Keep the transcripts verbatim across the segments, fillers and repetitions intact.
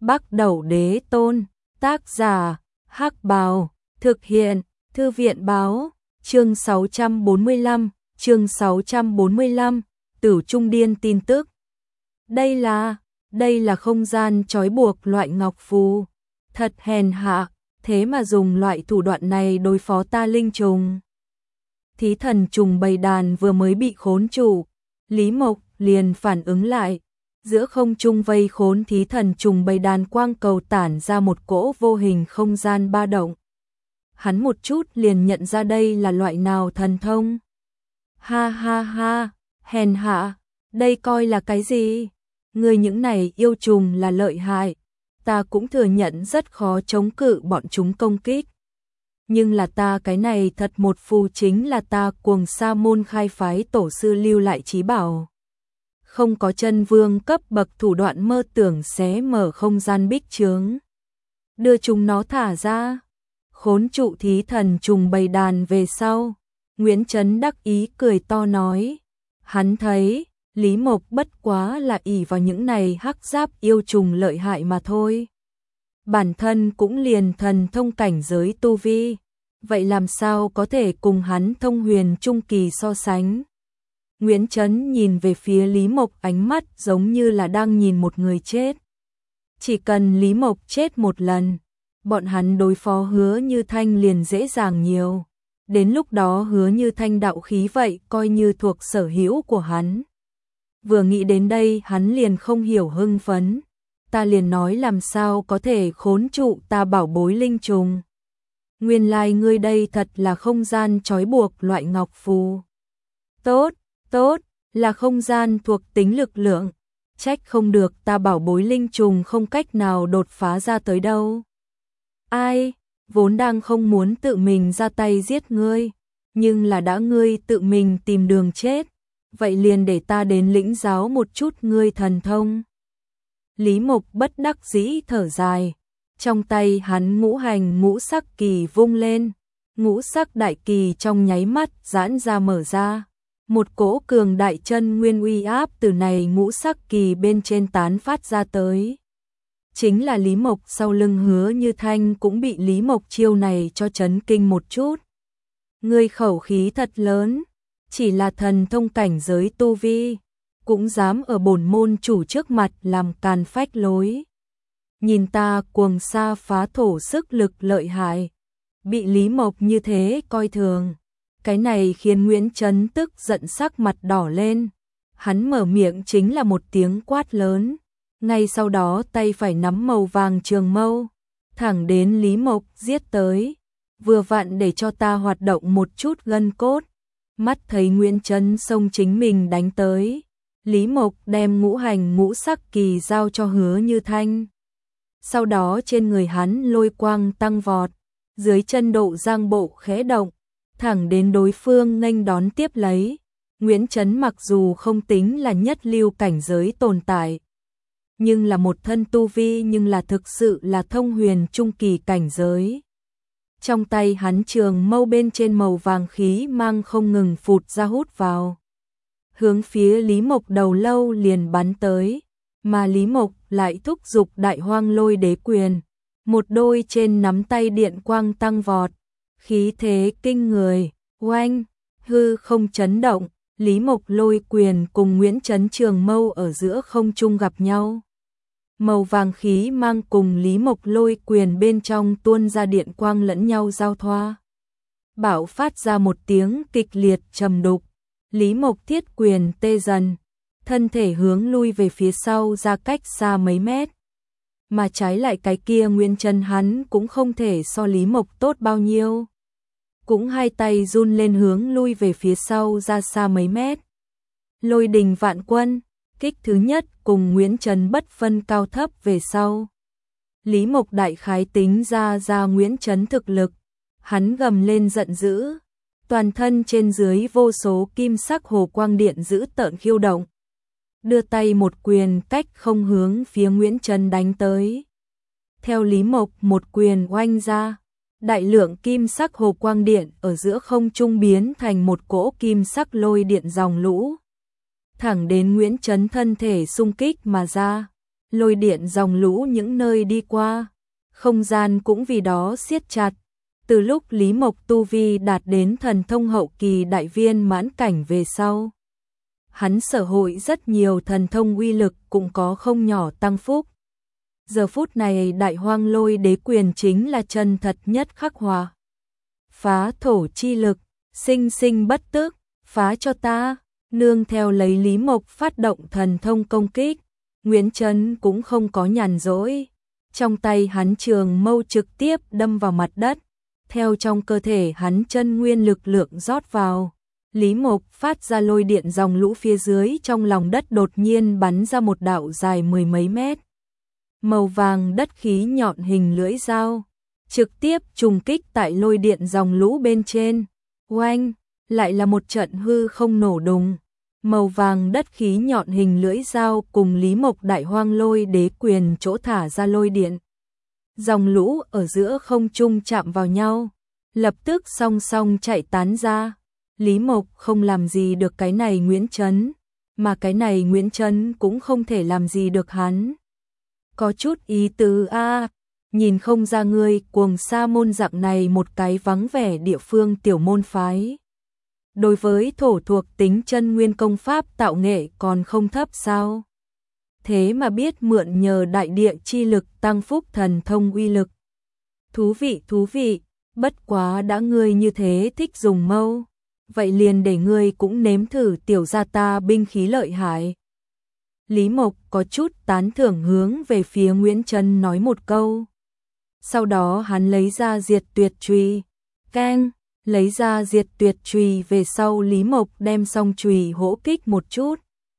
Bắc Đẩu Đế Tôn, tác giả, Hắc Bào, thực hiện, Thư viện Báo, chương sáu trăm bốn mươi lăm, chương sáu trăm bốn mươi lăm, Tử Trung Điên tin tức. Đây là, đây là không gian trói buộc loại ngọc phù, thật hèn hạ, thế mà dùng loại thủ đoạn này đối phó ta linh trùng. Thí thần trùng bầy đàn vừa mới bị khốn trụ, Lý Mộc liền phản ứng lại. Giữa không trung vây khốn thí thần trùng bầy đàn quang cầu tản ra một cỗ vô hình không gian ba động. Hắn một chút liền nhận ra đây là loại nào thần thông. Ha ha ha, hèn hạ, đây coi là cái gì? Người những này yêu trùng là lợi hại, ta cũng thừa nhận rất khó chống cự bọn chúng công kích. Nhưng là ta cái này thật một phù chính là ta Cuồng Sa môn khai phái tổ sư lưu lại chí bảo. Không có chân vương cấp bậc thủ đoạn mơ tưởng xé mở không gian bích chướng. Đưa chúng nó thả ra, khốn trụ thí thần trùng bầy đàn về sau. Nguyễn Trấn đắc ý cười to nói. Hắn thấy, Lý Mộc bất quá là ỷ vào những này hắc giáp yêu trùng lợi hại mà thôi. Bản thân cũng liền thần thông cảnh giới tu vi. Vậy làm sao có thể cùng hắn thông huyền trung kỳ so sánh? Nguyễn Trấn nhìn về phía Lý Mộc, ánh mắt giống như là đang nhìn một người chết. Chỉ cần Lý Mộc chết một lần, bọn hắn đối phó Hứa Như Thanh liền dễ dàng nhiều. Đến lúc đó Hứa Như Thanh đạo khí vậy coi như thuộc sở hữu của hắn. Vừa nghĩ đến đây hắn liền không hiểu hưng phấn. Ta liền nói làm sao có thể khốn trụ ta bảo bối linh trùng. Nguyên lai ngươi đây thật là không gian trói buộc loại ngọc phù. Tốt, tốt, là không gian thuộc tính lực lượng. Trách không được ta bảo bối linh trùng không cách nào đột phá ra tới đâu. Ai, vốn đang không muốn tự mình ra tay giết ngươi, nhưng là đã ngươi tự mình tìm đường chết, vậy liền để ta đến lĩnh giáo một chút ngươi thần thông. Lý Mộc bất đắc dĩ thở dài, trong tay hắn ngũ hành ngũ sắc kỳ vung lên, ngũ sắc đại kỳ trong nháy mắt giãn ra mở ra. Một cỗ cường đại chân nguyên uy áp từ này ngũ sắc kỳ bên trên tán phát ra tới. Chính là Lý Mộc sau lưng Hứa Như Thanh cũng bị Lý Mộc chiêu này cho chấn kinh một chút. Ngươi khẩu khí thật lớn, chỉ là thần thông cảnh giới tu vi, cũng dám ở bổn môn chủ trước mặt làm càn phách lối. Nhìn ta Cuồng Sa phá thổ sức lực lợi hại, bị Lý Mộc như thế coi thường. Cái này khiến Nguyễn Trấn tức giận sắc mặt đỏ lên. Hắn mở miệng chính là một tiếng quát lớn. Ngay sau đó tay phải nắm màu vàng trường mâu, thẳng đến Lý Mộc giết tới. Vừa vặn để cho ta hoạt động một chút gân cốt. Mắt thấy Nguyễn Trấn xông chính mình đánh tới. Lý Mộc đem ngũ hành ngũ sắc kỳ giao cho Hứa Như Thanh. Sau đó trên người hắn lôi quang tăng vọt. Dưới chân độ giang bộ khẽ động. Thẳng đến đối phương nghênh đón tiếp lấy. Nguyễn Trấn mặc dù không tính là nhất lưu cảnh giới tồn tại, nhưng là một thân tu vi nhưng là thực sự là thông huyền trung kỳ cảnh giới. Trong tay hắn trường mâu bên trên màu vàng khí mang không ngừng phụt ra hút vào. Hướng phía Lý Mộc đầu lâu liền bắn tới, mà Lý Mộc lại thúc giục đại hoang lôi đế quyền. Một đôi trên nắm tay điện quang tăng vọt. Khí thế kinh người, oanh, hư không chấn động, Lý Mộc lôi quyền cùng Nguyễn Trấn trường mâu ở giữa không trung gặp nhau. Màu vàng khí mang cùng Lý Mộc lôi quyền bên trong tuôn ra điện quang lẫn nhau giao thoa. Bạo phát ra một tiếng kịch liệt trầm đục, Lý Mộc thiết quyền tê dần, thân thể hướng lui về phía sau ra cách xa mấy mét. Mà trái lại cái kia Nguyễn Trấn hắn cũng không thể so Lý Mộc tốt bao nhiêu. Cũng hai tay run lên hướng lui về phía sau ra xa mấy mét. Lôi đình vạn quân, kích thứ nhất cùng Nguyễn Trấn bất phân cao thấp về sau. Lý Mộc đại khái tính ra ra Nguyễn Trấn thực lực, hắn gầm lên giận dữ, toàn thân trên dưới vô số kim sắc hồ quang điện dữ tợn khiêu động. Đưa tay một quyền cách không hướng phía Nguyễn Trấn đánh tới. Theo Lý Mộc một quyền oanh ra, đại lượng kim sắc hồ quang điện ở giữa không trung biến thành một cỗ kim sắc lôi điện dòng lũ. Thẳng đến Nguyễn Trấn thân thể xung kích mà ra. lôi điện dòng lũ những nơi đi qua, không gian cũng vì đó siết chặt. Từ lúc Lý Mộc tu vi đạt đến thần thông hậu kỳ đại viên mãn cảnh về sau, hắn sở hội rất nhiều thần thông uy lực cũng có không nhỏ tăng phúc. Giờ phút này Đại Hoang Lôi Đế Quyền chính là chân thật nhất khắc hòa. Phá thổ chi lực, sinh sinh bất tức, phá cho ta, nương theo lấy Lý Mộc phát động thần thông công kích, Nguyễn Chấn cũng không có nhàn rỗi. Trong tay hắn trường mâu trực tiếp đâm vào mặt đất, theo trong cơ thể hắn chân nguyên lực lượng rót vào. Lý Mộc phát ra lôi điện dòng lũ phía dưới trong lòng đất đột nhiên bắn ra một đạo dài mười mấy mét. Màu vàng đất khí nhọn hình lưỡi dao, trực tiếp trùng kích tại lôi điện dòng lũ bên trên. Oanh, lại là một trận hư không nổ đùng. Màu vàng đất khí nhọn hình lưỡi dao cùng Lý Mộc Đại Hoang Lôi Đế Quyền chỗ thả ra lôi điện. Dòng lũ ở giữa không trung chạm vào nhau, lập tức song song chạy tán ra. Lý Mộc không làm gì được cái này Nguyễn Chấn, mà cái này Nguyễn Chấn cũng không thể làm gì được hắn. Có chút ý tứ a, nhìn không ra ngươi Cuồng Sa môn dạng này một cái vắng vẻ địa phương tiểu môn phái. Đối với thổ thuộc tính chân nguyên công pháp tạo nghệ còn không thấp sao? Thế mà biết mượn nhờ đại địa chi lực tăng phúc thần thông uy lực. Thú vị thú vị, bất quá đã ngươi như thế thích dùng mâu, vậy liền để ngươi cũng nếm thử tiểu gia ta binh khí lợi hại. Lý Mộc có chút tán thưởng hướng về phía Nguyễn Chấn nói một câu. Sau đó hắn lấy ra diệt tuyệt chùy, keng, lấy ra diệt tuyệt chùy về sau Lý Mộc đem song chùy hỗ kích một chút.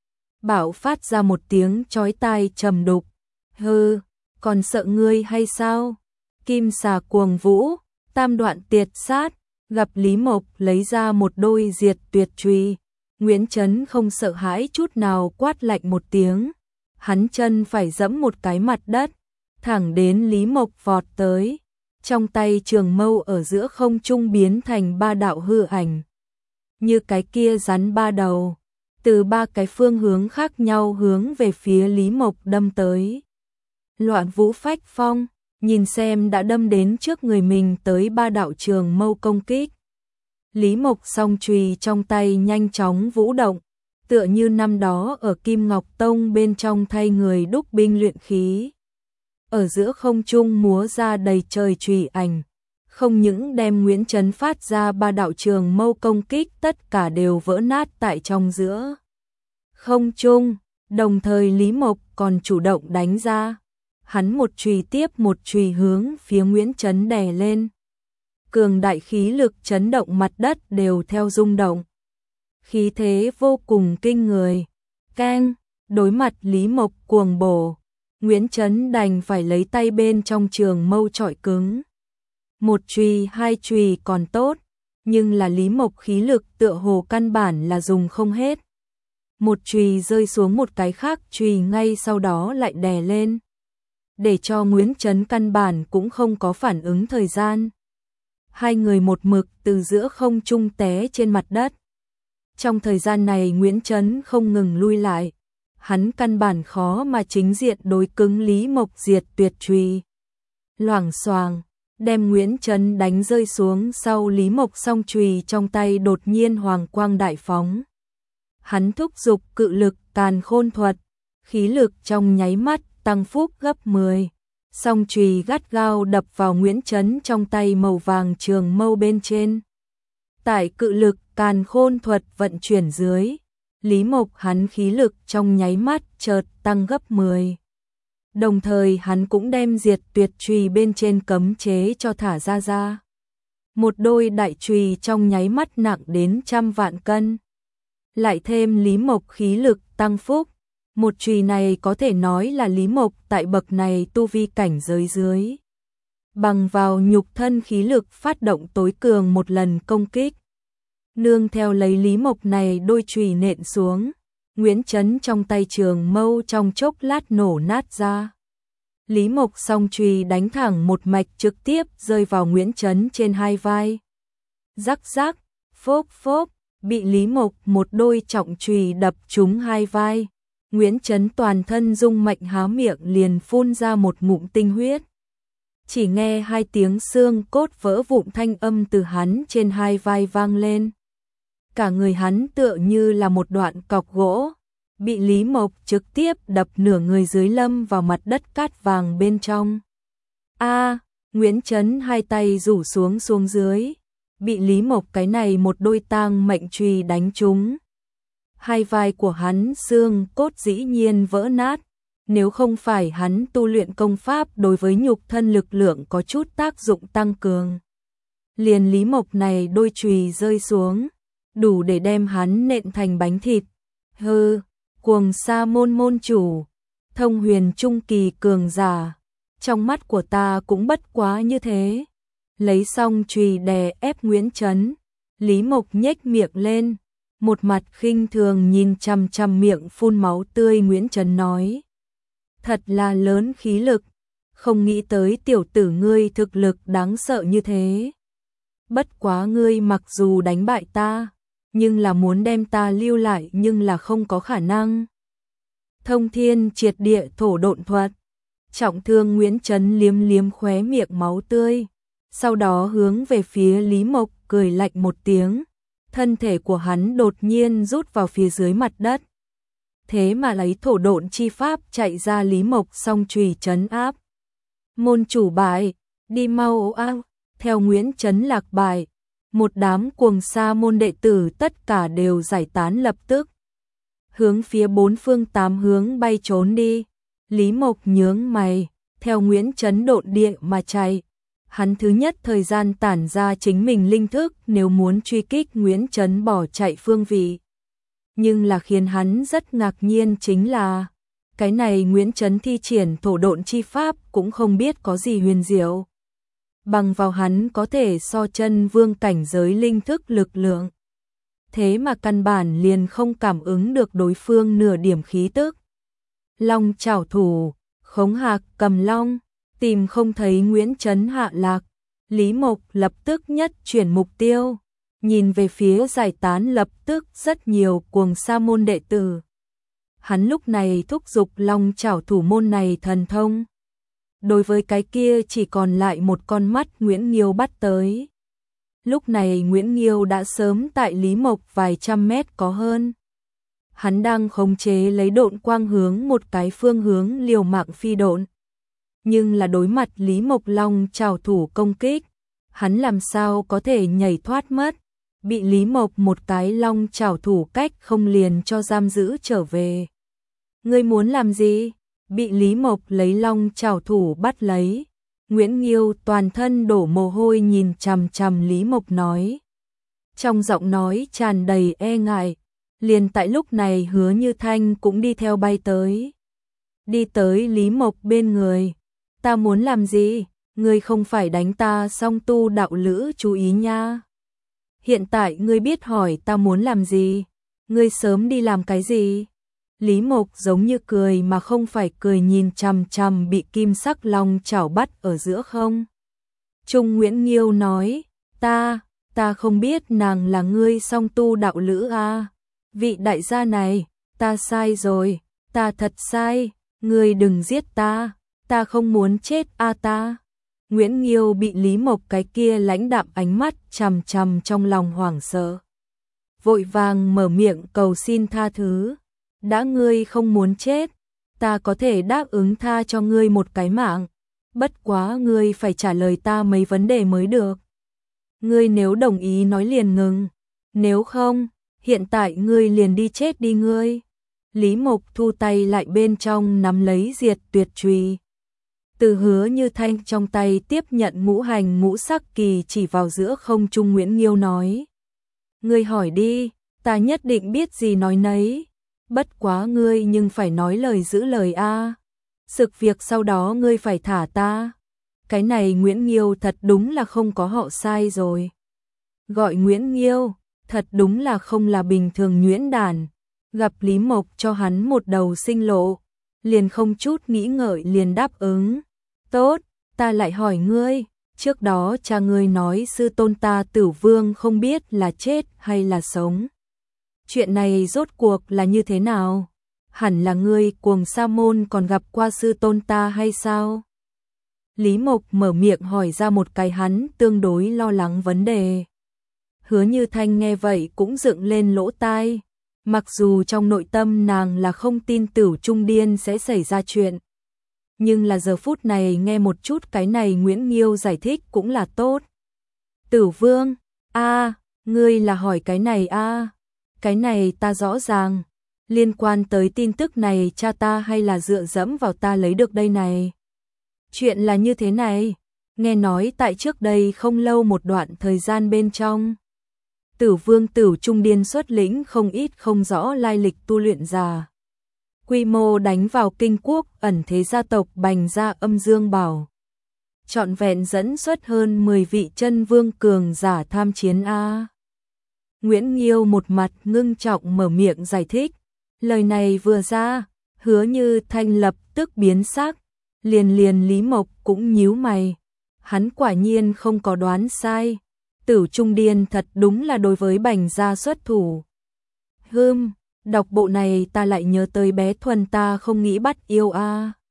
Bạo phát ra một tiếng chói tai trầm đục. Hừ, còn sợ ngươi hay sao? Kim xà cuồng vũ, tam đoạn tiệt sát, gặp Lý Mộc lấy ra một đôi diệt tuyệt chùy. Nguyễn Chấn không sợ hãi chút nào quát lạnh một tiếng. Hắn chân phải giẫm một cái mặt đất, thẳng đến Lý Mộc vọt tới. Trong tay trường mâu ở giữa không trung biến thành ba đạo hư ảnh. Như cái kia rắn ba đầu, từ ba cái phương hướng khác nhau hướng về phía Lý Mộc đâm tới. Loạn vũ phách phong, nhìn xem đã đâm đến trước người mình tới ba đạo trường mâu công kích. Lý Mộc song chùy trong tay nhanh chóng vũ động, tựa như năm đó ở Kim Ngọc Tông bên trong thay người đúc binh luyện khí. Ở giữa không trung múa ra đầy trời chùy ảnh, không những đem Nguyễn Chấn phát ra ba đạo trường mâu công kích tất cả đều vỡ nát tại trong giữa không trung, đồng thời Lý Mộc còn chủ động đánh ra. Hắn một chùy tiếp một chùy hướng phía Nguyễn Chấn đè lên. Cường đại khí lực chấn động mặt đất đều theo rung động. Khí thế vô cùng kinh người. Keng, đối mặt Lý Mộc cuồng bổ, Nguyễn Chấn đành phải lấy tay bên trong trường mâu chọi cứng. Một chùy hai chùy còn tốt, nhưng là Lý Mộc khí lực tựa hồ căn bản là dùng không hết. Một chùy rơi xuống một cái khác chùy ngay sau đó lại đè lên, để cho Nguyễn Chấn căn bản cũng không có phản ứng thời gian. Hai người một mực từ giữa không trung té trên mặt đất. Trong thời gian này Nguyễn Chấn không ngừng lui lại. Hắn căn bản khó mà chính diện đối cứng Lý Mộc diệt tuyệt chùy. Loảng xoàng, đem Nguyễn Chấn đánh rơi xuống sau Lý Mộc song chùy trong tay đột nhiên hoàng quang đại phóng. Hắn thúc giục cự lực càn khôn thuật, khí lực trong nháy mắt tăng phúc gấp mười. Song chùy gắt gao đập vào Nguyễn Chấn trong tay màu vàng trường mâu bên trên. Tại cự lực càn khôn thuật vận chuyển dưới, Lý Mộc hắn khí lực trong nháy mắt chợt tăng gấp mười. Đồng thời hắn cũng đem diệt tuyệt chùy bên trên cấm chế cho thả ra ra. Một đôi đại chùy trong nháy mắt nặng đến trăm vạn cân. Lại thêm Lý Mộc khí lực tăng phúc. Một chùy này có thể nói là Lý Mộc tại bậc này tu vi cảnh giới dưới. Bằng vào nhục thân khí lực phát động tối cường một lần công kích. Nương theo lấy Lý Mộc này đôi chùy nện xuống, Nguyễn Chấn trong tay trường mâu trong chốc lát nổ nát ra. Lý Mộc song chùy đánh thẳng một mạch trực tiếp rơi vào Nguyễn Chấn trên hai vai. Rắc rắc, phốp phốp, bị Lý Mộc một đôi trọng chùy đập trúng hai vai. Nguyễn Chấn toàn thân rung mạnh há miệng liền phun ra một ngụm tinh huyết. Chỉ nghe hai tiếng xương cốt vỡ vụn thanh âm từ hắn trên hai vai vang lên. Cả người hắn tựa như là một đoạn cọc gỗ, bị Lý Mộc trực tiếp đập nửa người dưới lâm vào mặt đất cát vàng bên trong. A, Nguyễn Chấn hai tay rủ xuống xuống dưới, bị Lý Mộc cái này một đôi tang mệnh chùy đánh trúng. Hai vai của hắn xương cốt dĩ nhiên vỡ nát, nếu không phải hắn tu luyện công pháp đối với nhục thân lực lượng có chút tác dụng tăng cường. Liền Lý Mộc này đôi chùy rơi xuống, đủ để đem hắn nện thành bánh thịt. Hừ, Cuồng Sa môn môn chủ, thông huyền trung kỳ cường giả, trong mắt của ta cũng bất quá như thế. Lấy xong chùy đè ép Nguyễn Chấn, Lý Mộc nhếch miệng lên, một mặt khinh thường nhìn chằm chằm miệng phun máu tươi Nguyễn Chấn nói. Thật là lớn khí lực, không nghĩ tới tiểu tử ngươi thực lực đáng sợ như thế. Bất quá ngươi mặc dù đánh bại ta, nhưng là muốn đem ta lưu lại nhưng là không có khả năng. Thông thiên triệt địa thổ độn thuật, trọng thương Nguyễn Chấn liếm liếm khóe miệng máu tươi, sau đó hướng về phía Lý Mộc cười lạnh một tiếng, thân thể của hắn đột nhiên rút vào phía dưới mặt đất. Thế mà lấy thổ độn chi pháp chạy ra Lý Mộc song chùy trấn áp. Môn chủ bại, đi mau a, theo Nguyễn Chấn lạc bại, một đám Cuồng Sa môn đệ tử tất cả đều giải tán lập tức. Hướng phía bốn phương tám hướng bay trốn đi. Lý Mộc nhướng mày, theo Nguyễn Chấn độn địa mà chạy. Hắn thứ nhất thời gian tản ra chính mình linh thức nếu muốn truy kích Nguyễn Chấn bỏ chạy phương vị. Nhưng là khiến hắn rất ngạc nhiên chính là, cái này Nguyễn Chấn thi triển thổ độn chi pháp cũng không biết có gì huyền diệu. Bằng vào hắn có thể so chân vương cảnh giới linh thức lực lượng. Thế mà căn bản liền không cảm ứng được đối phương nửa điểm khí tức. Long chảo thủ, khống hạc cầm long, tìm không thấy Nguyễn Chấn hạ lạc. Lý Mộc lập tức nhất chuyển mục tiêu, nhìn về phía giải tán lập tức rất nhiều Cuồng Sa môn đệ tử. Hắn lúc này thúc giục long chảo thủ môn này thần thông. Đối với cái kia chỉ còn lại một con mắt Nguyễn Nghiêu bắt tới. Lúc này Nguyễn Nghiêu đã sớm tại Lý Mộc vài trăm mét có hơn. Hắn đang khống chế lấy độn quang hướng một cái phương hướng liều mạng phi độn. Nhưng là đối mặt Lý Mộc long chảo thủ công kích, hắn làm sao có thể nhảy thoát mất, bị Lý Mộc một cái long chảo thủ cách không liền cho giam giữ trở về. Ngươi muốn làm gì? Bị Lý Mộc lấy long chảo thủ bắt lấy. Nguyễn Nghiêu toàn thân đổ mồ hôi nhìn chằm chằm Lý Mộc nói. Trong giọng nói tràn đầy e ngại, liền tại lúc này Hứa Như Thanh cũng đi theo bay tới. Đi tới Lý Mộc bên người. Ta muốn làm gì? Ngươi không phải đánh ta song tu đạo lữ chú ý nha. Hiện tại ngươi biết hỏi ta muốn làm gì? Ngươi sớm đi làm cái gì? Lý Mộc giống như cười mà không phải cười nhìn chằm chằm bị kim sắc long chảo bắt ở giữa không. Trung Nguyễn Nghiêu nói, ta, ta không biết nàng là ngươi song tu đạo lữ à. Vị đại gia này, ta sai rồi, ta thật sai, ngươi đừng giết ta, ta không muốn chết a à ta. Nguyễn Nghiêu bị Lý Mộc cái kia lãnh đạm ánh mắt chằm chằm trong lòng hoảng sợ. Vội vàng mở miệng cầu xin tha thứ. Đã ngươi không muốn chết, ta có thể đáp ứng tha cho ngươi một cái mạng. Bất quá ngươi phải trả lời ta mấy vấn đề mới được. Ngươi nếu đồng ý nói liền ngừng. Nếu không, hiện tại ngươi liền đi chết đi ngươi. Lý Mộc thu tay lại bên trong nắm lấy diệt tuyệt chùy. Từ Hứa Như Thanh trong tay tiếp nhận ngũ hành ngũ sắc kỳ chỉ vào giữa không trung. Nguyễn Nghiêu nói. Ngươi hỏi đi, ta nhất định biết gì nói nấy. Bất quá ngươi nhưng phải nói lời giữ lời a. Sực việc sau đó ngươi phải thả ta. Cái này Nguyễn Nghiêu thật đúng là không có họ sai rồi. Gọi Nguyễn Nghiêu, thật đúng là không là bình thường nhuyễn đàn. Gặp Lý Mộc cho hắn một đầu sinh lộ, liền không chút nghĩ ngợi liền đáp ứng. Tốt, ta lại hỏi ngươi, trước đó cha ngươi nói sư tôn ta Tử Vương không biết là chết hay là sống. Chuyện này rốt cuộc là như thế nào? hẳn là ngươi Cuồng Sa môn còn gặp qua sư tôn ta hay sao? Lý Mộc mở miệng hỏi ra một cái hắn tương đối lo lắng vấn đề. Hứa Như Thanh nghe vậy cũng dựng lên lỗ tai, mặc dù trong nội tâm nàng là không tin Tửu Trung Điên sẽ xảy ra chuyện. Nhưng là giờ phút này nghe một chút cái này Nguyễn Nghiêu giải thích cũng là tốt. Tử Vương, a, ngươi là hỏi cái này a? Cái này ta rõ ràng, liên quan tới tin tức này cha ta hay là dựa dẫm vào ta lấy được đây này. Chuyện là như thế này, nghe nói tại trước đây không lâu một đoạn thời gian bên trong, Tử Vương Tửu Trung Điên xuất lĩnh không ít không rõ lai lịch tu luyện giả. Quy mô đánh vào kinh quốc ẩn thế gia tộc Bành gia Âm Dương Bảo. Trọn vẹn dẫn xuất hơn mười vị chân vương cường giả tham chiến a. Nguyễn Nghiêu một mặt ngưng trọng mở miệng giải thích, lời này vừa ra, Hứa Như Thanh lập tức biến sắc, liền liền Lý Mộc cũng nhíu mày, hắn quả nhiên không có đoán sai, Tửu Trung Điên thật đúng là đối với Bành gia xuất thủ. Hừm, đọc bộ này ta lại nhớ tới bé Thuần ta không nghĩ bắt yêu a.